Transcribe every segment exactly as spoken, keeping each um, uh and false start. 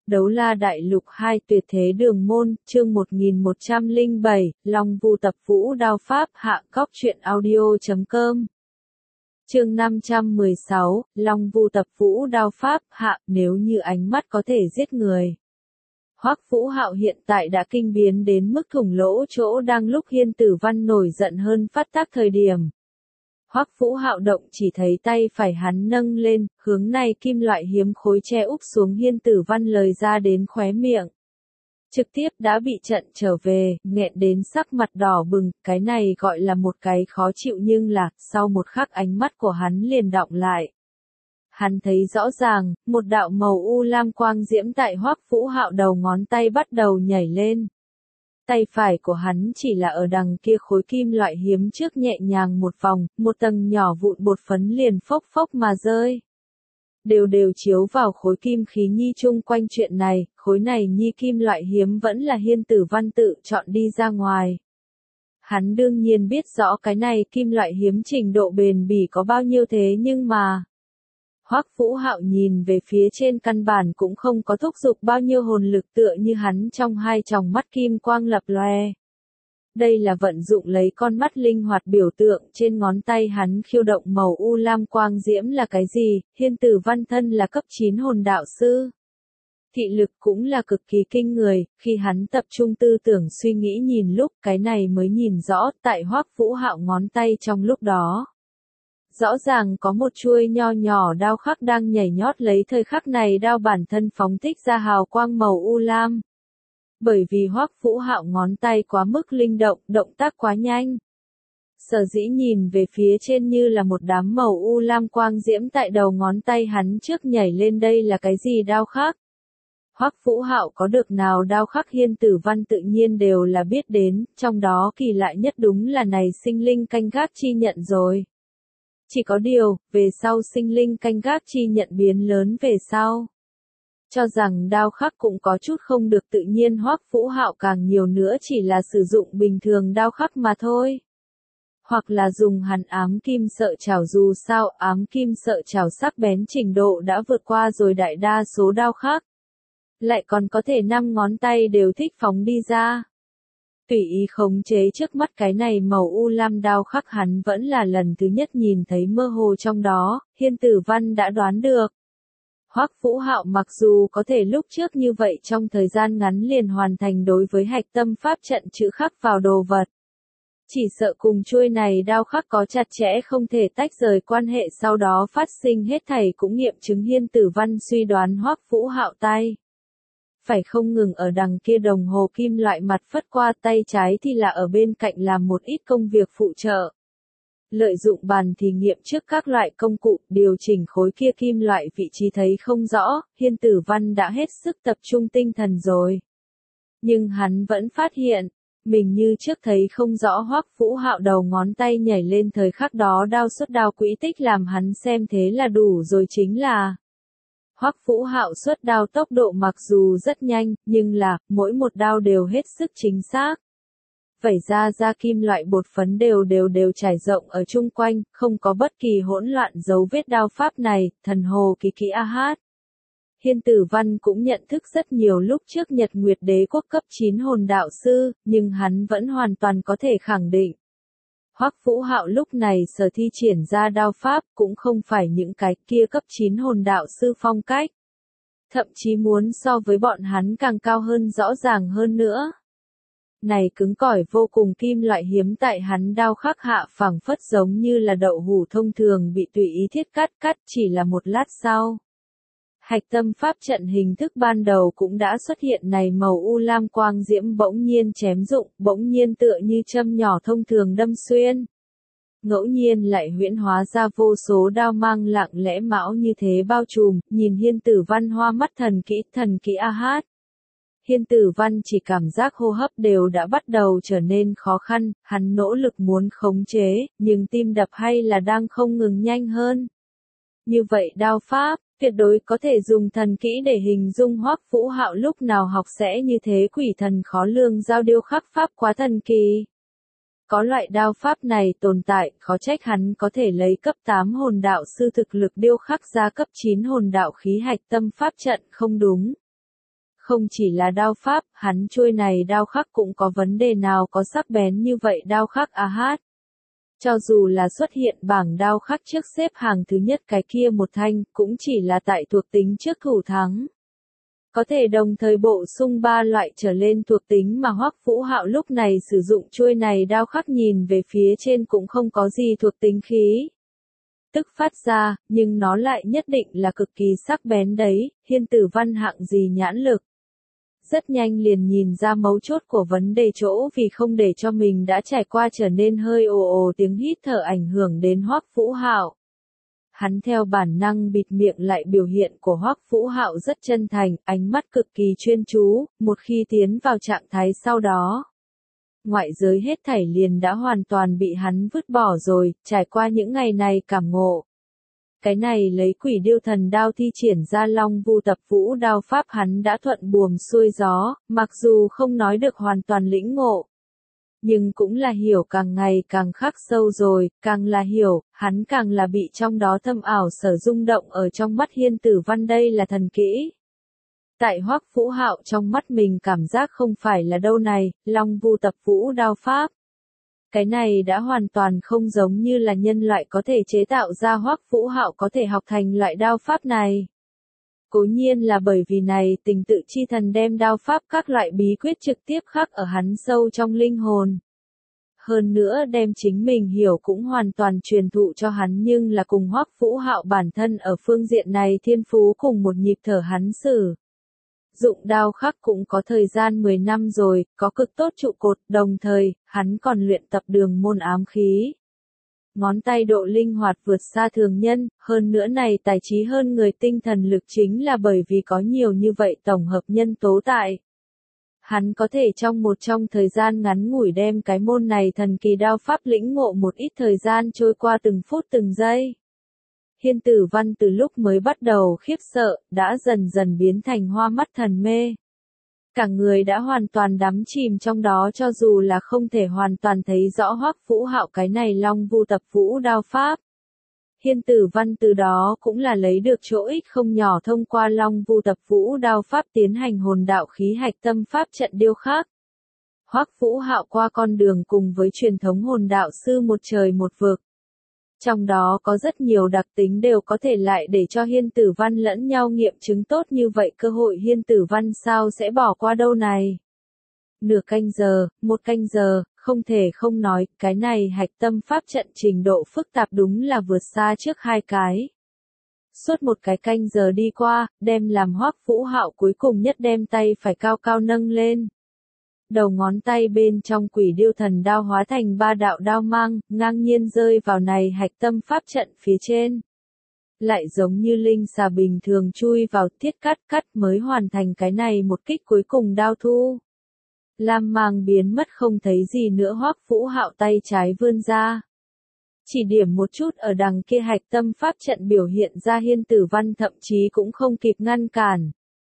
Đấu La Đại Lục hai Tuyệt Thế Đường Môn, chương một nghìn một trăm lẻ bảy, Long Vu Tập Vũ Đao Pháp hạ cóc truyện audio chấm com. Chương năm trăm mười sáu, Long Vu Tập Vũ Đao Pháp hạ, nếu như ánh mắt có thể giết người. Hoắc Vũ Hạo hiện tại đã kinh biến đến mức thủng lỗ chỗ đang lúc Hiên Tử Văn nổi giận hơn phát tác thời điểm. Hoắc Vũ Hạo động chỉ thấy tay phải hắn nâng lên, hướng này kim loại hiếm khối che úp xuống Hiên Tử Văn lời ra đến khóe miệng. Trực tiếp đã bị trận trở về, nghẹn đến sắc mặt đỏ bừng, cái này gọi là một cái khó chịu nhưng là, sau một khắc ánh mắt của hắn liền đọng lại. Hắn thấy rõ ràng, một đạo màu u lam quang diễm tại Hoắc Vũ Hạo đầu ngón tay bắt đầu nhảy lên. Tay phải của hắn chỉ là ở đằng kia khối kim loại hiếm trước nhẹ nhàng một vòng, một tầng nhỏ vụn bột phấn liền phốc phốc mà rơi. Đều đều chiếu vào khối kim khí nhi chung quanh chuyện này, khối này nhi kim loại hiếm vẫn là Hiên Tử Văn tự chọn đi ra ngoài. Hắn đương nhiên biết rõ cái này kim loại hiếm trình độ bền bỉ có bao nhiêu thế nhưng mà... Hoắc Vũ Hạo nhìn về phía trên căn bản cũng không có thúc giục bao nhiêu hồn lực tựa như hắn trong hai tròng mắt kim quang lập lòe. Đây là vận dụng lấy con mắt linh hoạt biểu tượng trên ngón tay hắn khiêu động màu u lam quang diễm là cái gì, Hiên Tử Văn thân là cấp chín hồn đạo sư. Thị lực cũng là cực kỳ kinh người, khi hắn tập trung tư tưởng suy nghĩ nhìn lúc cái này mới nhìn rõ tại Hoắc Vũ Hạo ngón tay trong lúc đó. Rõ ràng có một chuôi nho nhỏ đao khắc đang nhảy nhót lấy thời khắc này đao bản thân phóng thích ra hào quang màu u lam. Bởi vì Hoắc Vũ Hạo ngón tay quá mức linh động, động tác quá nhanh. Sở dĩ nhìn về phía trên như là một đám màu u lam quang diễm tại đầu ngón tay hắn trước nhảy lên đây là cái gì đao khắc. Hoắc Vũ Hạo có được nào đao khắc Hiên Tử Văn tự nhiên đều là biết đến, trong đó kỳ lạ nhất đúng là này sinh linh canh gác chi nhận rồi. Chỉ có điều, về sau sinh linh canh gác chi nhận biến lớn về sau. Cho rằng đao khắc cũng có chút không được tự nhiên Hoắc Vũ Hạo càng nhiều nữa chỉ là sử dụng bình thường đao khắc mà thôi. Hoặc là dùng hàn ám kim sợi chảo dù sao ám kim sợi chảo sắc bén trình độ đã vượt qua rồi đại đa số đao khắc. Lại còn có thể năm ngón tay đều thích phóng đi ra. Tùy ý khống chế trước mắt cái này màu u lam đao khắc hắn vẫn là lần thứ nhất nhìn thấy mơ hồ trong đó, Hiên Tử Văn đã đoán được. Hoắc Vũ Hạo mặc dù có thể lúc trước như vậy trong thời gian ngắn liền hoàn thành đối với hạch tâm pháp trận chữ khắc vào đồ vật. Chỉ sợ cùng chuôi này đao khắc có chặt chẽ không thể tách rời quan hệ sau đó phát sinh hết thảy cũng nghiệm chứng Hiên Tử Văn suy đoán Hoắc Vũ Hạo tay. Phải không ngừng ở đằng kia đồng hồ kim loại mặt phất qua tay trái thì là ở bên cạnh làm một ít công việc phụ trợ. Lợi dụng bàn thí nghiệm trước các loại công cụ, điều chỉnh khối kia kim loại vị trí thấy không rõ, Hiên Tử Văn đã hết sức tập trung tinh thần rồi. Nhưng hắn vẫn phát hiện, mình như trước thấy không rõ Hoắc Vũ Hạo đầu ngón tay nhảy lên thời khắc đó đao xuất đao quỹ tích làm hắn xem thế là đủ rồi chính là. Hoắc Vũ Hạo xuất đao tốc độ mặc dù rất nhanh, nhưng là, mỗi một đao đều hết sức chính xác. Vẩy ra ra kim loại bột phấn đều đều đều trải rộng ở chung quanh, không có bất kỳ hỗn loạn dấu vết đao pháp này, thần hồ kỳ kỹ a hát. Hiên Tử Văn cũng nhận thức rất nhiều lúc trước Nhật Nguyệt Đế quốc cấp chín hồn đạo sư, nhưng hắn vẫn hoàn toàn có thể khẳng định. Hoắc Vũ Hạo lúc này sở thi triển ra đao pháp cũng không phải những cái kia cấp chín hồn đạo sư phong cách. Thậm chí muốn so với bọn hắn càng cao hơn rõ ràng hơn nữa. Này cứng cỏi vô cùng kim loại hiếm tại hắn đao khắc hạ phẳng phất giống như là đậu hũ thông thường bị tùy ý thiết cắt cắt chỉ là một lát sau. Hạch tâm pháp trận hình thức ban đầu cũng đã xuất hiện này màu u lam quang diễm bỗng nhiên chém dụng, bỗng nhiên tựa như châm nhỏ thông thường đâm xuyên. Ngẫu nhiên lại huyễn hóa ra vô số đao mang lặng lẽ mão như thế bao trùm, nhìn Hiên Tử Văn hoa mắt thần kỹ, thần kỹ a hát. Hiên Tử Văn chỉ cảm giác hô hấp đều đã bắt đầu trở nên khó khăn, hắn nỗ lực muốn khống chế, nhưng tim đập hay là đang không ngừng nhanh hơn. Như vậy đao pháp, tuyệt đối có thể dùng thần kỹ để hình dung Hoắc Vũ Hạo lúc nào học sẽ như thế quỷ thần khó lường giao điêu khắc pháp quá thần kỳ. Có loại đao pháp này tồn tại, khó trách hắn có thể lấy cấp tám hồn đạo sư thực lực điêu khắc ra cấp chín hồn đạo khí hạch tâm pháp trận không đúng. Không chỉ là đao pháp, hắn chuôi này đao khắc cũng có vấn đề nào có sắc bén như vậy đao khắc a hát. Cho dù là xuất hiện bảng đao khắc trước xếp hàng thứ nhất cái kia một thanh, cũng chỉ là tại thuộc tính trước thủ thắng. Có thể đồng thời bổ sung ba loại trở lên thuộc tính mà Hoắc Vũ Hạo lúc này sử dụng chuôi này đao khắc nhìn về phía trên cũng không có gì thuộc tính khí. Tức phát ra, nhưng nó lại nhất định là cực kỳ sắc bén đấy, Hiên Tử Văn hạng gì nhãn lực. Rất nhanh liền nhìn ra mấu chốt của vấn đề chỗ vì không để cho mình đã trải qua trở nên hơi ồ ồ tiếng hít thở ảnh hưởng đến Hoắc Vũ Hạo. Hắn theo bản năng bịt miệng lại biểu hiện của Hoắc Vũ Hạo rất chân thành, ánh mắt cực kỳ chuyên chú, một khi tiến vào trạng thái sau đó. Ngoại giới hết thảy liền đã hoàn toàn bị hắn vứt bỏ rồi, trải qua những ngày này cảm ngộ. Cái này lấy Quỷ Điêu Thần Đao thi triển ra Long Vu Tập Vũ đao pháp hắn đã thuận buồm xuôi gió, mặc dù không nói được hoàn toàn lĩnh ngộ. Nhưng cũng là hiểu càng ngày càng khắc sâu rồi, càng là hiểu, hắn càng là bị trong đó thâm ảo sở rung động ở trong mắt Hiên Tử Văn đây là thần kỹ. Tại Hoắc Vũ Hạo trong mắt mình cảm giác không phải là đâu này, Long Vu Tập Vũ đao pháp. Cái này đã hoàn toàn không giống như là nhân loại có thể chế tạo ra Hoắc Vũ Hạo có thể học thành loại đao pháp này. Cố nhiên là bởi vì này tình tự chi thần đem đao pháp các loại bí quyết trực tiếp khắc ở hắn sâu trong linh hồn. Hơn nữa đem chính mình hiểu cũng hoàn toàn truyền thụ cho hắn nhưng là cùng Hoắc Vũ Hạo bản thân ở phương diện này thiên phú cùng một nhịp thở hắn sử. Dụng đao khắc cũng có thời gian mười năm rồi, có cực tốt trụ cột, đồng thời, hắn còn luyện tập đường môn ám khí. Ngón tay độ linh hoạt vượt xa thường nhân, hơn nữa này tài trí hơn người tinh thần lực chính là bởi vì có nhiều như vậy tổng hợp nhân tố tại. Hắn có thể trong một trong thời gian ngắn ngủi đem cái môn này thần kỳ đao pháp lĩnh ngộ một ít thời gian trôi qua từng phút từng giây. Hiên Tử Văn từ lúc mới bắt đầu khiếp sợ, đã dần dần biến thành hoa mắt thần mê. Cả người đã hoàn toàn đắm chìm trong đó cho dù là không thể hoàn toàn thấy rõ Hoắc Vũ Hạo cái này Long Vu Tập Vũ đao pháp. Hiên Tử Văn từ đó cũng là lấy được chỗ ích không nhỏ thông qua Long Vu Tập Vũ đao pháp tiến hành hồn đạo khí hạch tâm pháp trận điêu khắc. Hoắc Vũ Hạo qua con đường cùng với truyền thống hồn đạo sư một trời một vực. Trong đó có rất nhiều đặc tính đều có thể lại để cho Hiên Tử Văn lẫn nhau nghiệm chứng tốt như vậy cơ hội Hiên Tử Văn sao sẽ bỏ qua đâu này. Nửa canh giờ, một canh giờ, không thể không nói, cái này hạch tâm pháp trận trình độ phức tạp đúng là vượt xa trước hai cái. Suốt một cái canh giờ đi qua, đem làm Hoắc Vũ Hạo cuối cùng nhất đem tay phải cao cao nâng lên. Đầu ngón tay bên trong Quỷ Điêu Thần Đao hóa thành ba đạo đao mang, ngang nhiên rơi vào này hạch tâm pháp trận phía trên. Lại giống như linh xà bình thường chui vào thiết cắt cắt mới hoàn thành cái này một kích cuối cùng đao thu. Lam mang biến mất không thấy gì nữa Hoắc Vũ Hạo tay trái vươn ra. Chỉ điểm một chút ở đằng kia hạch tâm pháp trận biểu hiện ra Hiên Tử Văn thậm chí cũng không kịp ngăn cản.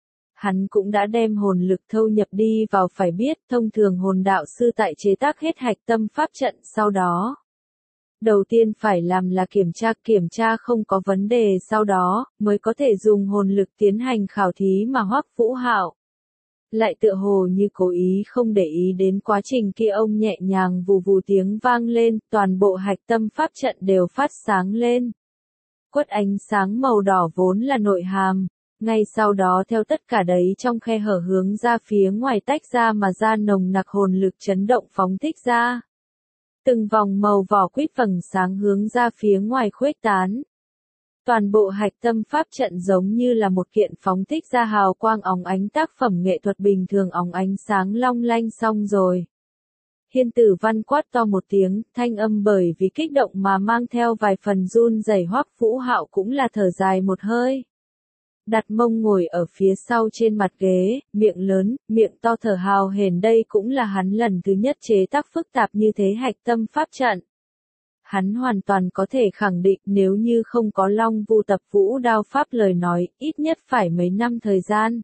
Hắn cũng đã đem hồn lực thâu nhập đi vào phải biết thông thường hồn đạo sư tại chế tác hết hạch tâm pháp trận sau đó. Đầu tiên phải làm là kiểm tra kiểm tra không có vấn đề sau đó mới có thể dùng hồn lực tiến hành khảo thí mà Hoắc Vũ Hạo. Lại tựa hồ như cố ý không để ý đến quá trình kia ông nhẹ nhàng vù vù tiếng vang lên, toàn bộ hạch tâm pháp trận đều phát sáng lên. Quất ánh sáng màu đỏ vốn là nội hàm. Ngay sau đó theo tất cả đấy trong khe hở hướng ra phía ngoài tách ra mà ra nồng nặc hồn lực chấn động phóng thích ra. Từng vòng màu vỏ quýt vầng sáng hướng ra phía ngoài khuếch tán. Toàn bộ hạch tâm pháp trận giống như là một kiện phóng thích ra hào quang óng ánh tác phẩm nghệ thuật bình thường óng ánh sáng long lanh xong rồi. Hiên Tử Văn quát to một tiếng, thanh âm bởi vì kích động mà mang theo vài phần run rẩy Hoắc Vũ Hạo cũng là thở dài một hơi. Đặt mông ngồi ở phía sau trên mặt ghế, miệng lớn, miệng to thở hào hển đây cũng là hắn lần thứ nhất chế tác phức tạp như thế hạch tâm pháp trận. Hắn hoàn toàn có thể khẳng định nếu như không có Long Vu Tập Vũ đao pháp lời nói, ít nhất phải mấy năm thời gian.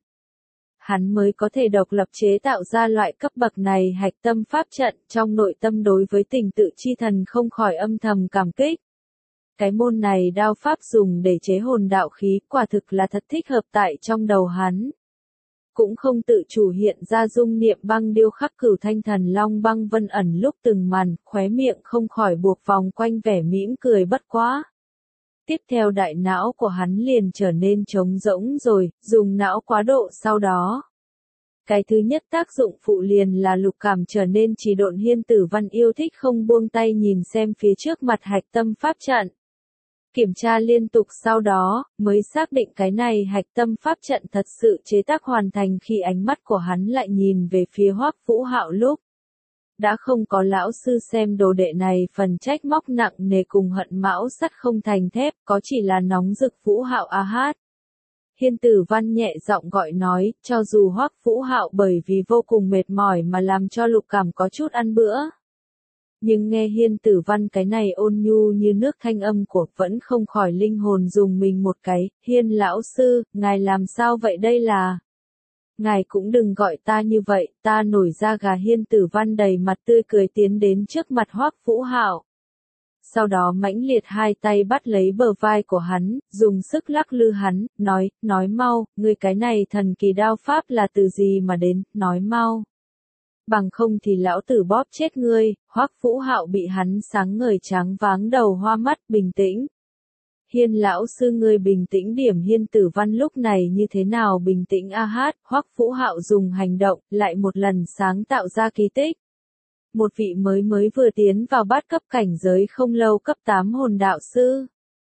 Hắn mới có thể độc lập chế tạo ra loại cấp bậc này hạch tâm pháp trận trong nội tâm đối với tình tự chi thần không khỏi âm thầm cảm kích. Cái môn này đao pháp dùng để chế hồn đạo khí quả thực là thật thích hợp tại trong đầu hắn. cũng không tự chủ hiện ra dung niệm băng điêu khắc cửu thanh thần long băng vân ẩn lúc từng màn, khóe miệng không khỏi buộc vòng quanh vẻ mỉm cười bất quá. Tiếp theo đại não của hắn liền trở nên trống rỗng rồi, dùng não quá độ sau đó. Cái thứ nhất tác dụng phụ liền là lục cảm trở nên trì độn. Hiên Tử Văn yêu thích không buông tay nhìn xem phía trước mặt hạch tâm pháp trận. Kiểm tra liên tục sau đó, mới xác định cái này hạch tâm pháp trận thật sự chế tác hoàn thành khi ánh mắt của hắn lại nhìn về phía Hoắc Vũ Hạo lúc. Đã không có lão sư xem đồ đệ này phần trách móc nặng nề cùng hận mão sắt không thành thép, có chỉ là nóng rực Vũ Hạo a hát. Hiên Tử Văn nhẹ giọng gọi nói, cho dù Hoắc Vũ Hạo bởi vì vô cùng mệt mỏi mà làm cho lục cảm có chút ăn bữa. Nhưng nghe Hiên Tử Văn cái này ôn nhu như nước thanh âm của vẫn không khỏi linh hồn dùng mình một cái. Hiên lão sư, ngài làm sao vậy đây là? Ngài cũng đừng gọi ta như vậy, ta nổi da gà. Hiên Tử Văn đầy mặt tươi cười tiến đến trước mặt Hoắc Vũ Hạo. Sau đó mãnh liệt hai tay bắt lấy bờ vai của hắn, dùng sức lắc lư hắn, nói, nói mau, ngươi cái này thần kỳ đao pháp là từ gì mà đến, nói mau. Bằng không thì lão tử bóp chết ngươi. Hoắc Vũ Hạo bị hắn sáng ngời tráng váng đầu hoa mắt. Bình tĩnh. Hiên lão sư ngươi bình tĩnh điểm. Hiên Tử Văn lúc này như thế nào bình tĩnh a hát. Hoắc Vũ Hạo dùng hành động, lại một lần sáng tạo ra kỳ tích. Một vị mới mới vừa tiến vào bát cấp cảnh giới không lâu cấp tám hồn đạo sư.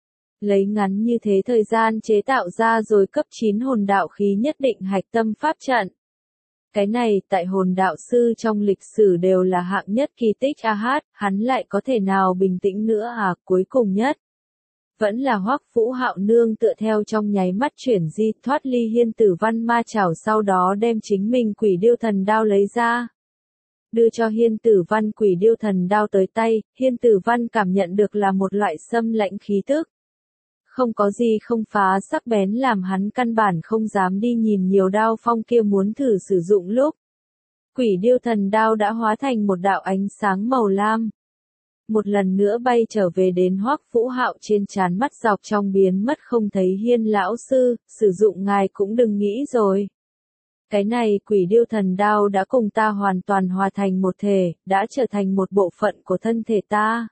Lấy ngắn như thế thời gian chế tạo ra rồi cấp chín hồn đạo khí nhất định hạch tâm pháp trận. Cái này tại hồn đạo sư trong lịch sử đều là hạng nhất kỳ tích a hát, hắn lại có thể nào bình tĩnh nữa à. Cuối cùng nhất. Vẫn là Hoắc Vũ Hạo nương tựa theo trong nháy mắt chuyển di thoát ly Hiên Tử Văn ma chảo, sau đó đem chính mình quỷ điêu thần đao lấy ra. Đưa cho Hiên Tử Văn quỷ điêu thần đao tới tay, Hiên Tử Văn cảm nhận được là một loại xâm lạnh khí tức. Không có gì không phá sắc bén làm hắn căn bản không dám đi nhìn nhiều đao phong kia muốn thử sử dụng lúc. Quỷ điêu thần đao đã hóa thành một đạo ánh sáng màu lam. Một lần nữa bay trở về đến Hoắc Vũ Hạo trên trán, mắt dọc trong biến mất không thấy. Hiên lão sư, sử dụng ngài cũng đừng nghĩ rồi. Cái này quỷ điêu thần đao đã cùng ta hoàn toàn hòa thành một thể, đã trở thành một bộ phận của thân thể ta.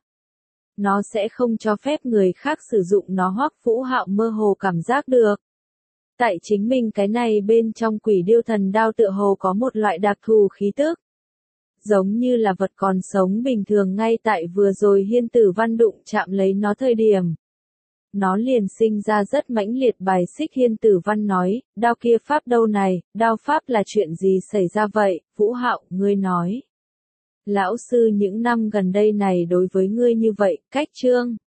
Nó sẽ không cho phép người khác sử dụng nó. Hoắc Vũ Hạo mơ hồ cảm giác được. Tại chính mình cái này bên trong quỷ điêu thần đao tựa hồ có một loại đặc thù khí tức. Giống như là vật còn sống bình thường. Ngay tại vừa rồi Hiên Tử Văn đụng chạm lấy nó thời điểm. Nó liền sinh ra rất mãnh liệt bài xích. Hiên Tử Văn nói, đao kia pháp đâu này, đao pháp là chuyện gì xảy ra vậy? Vũ Hạo, ngươi nói. Lão sư những năm gần đây này đối với ngươi như vậy, cách trương.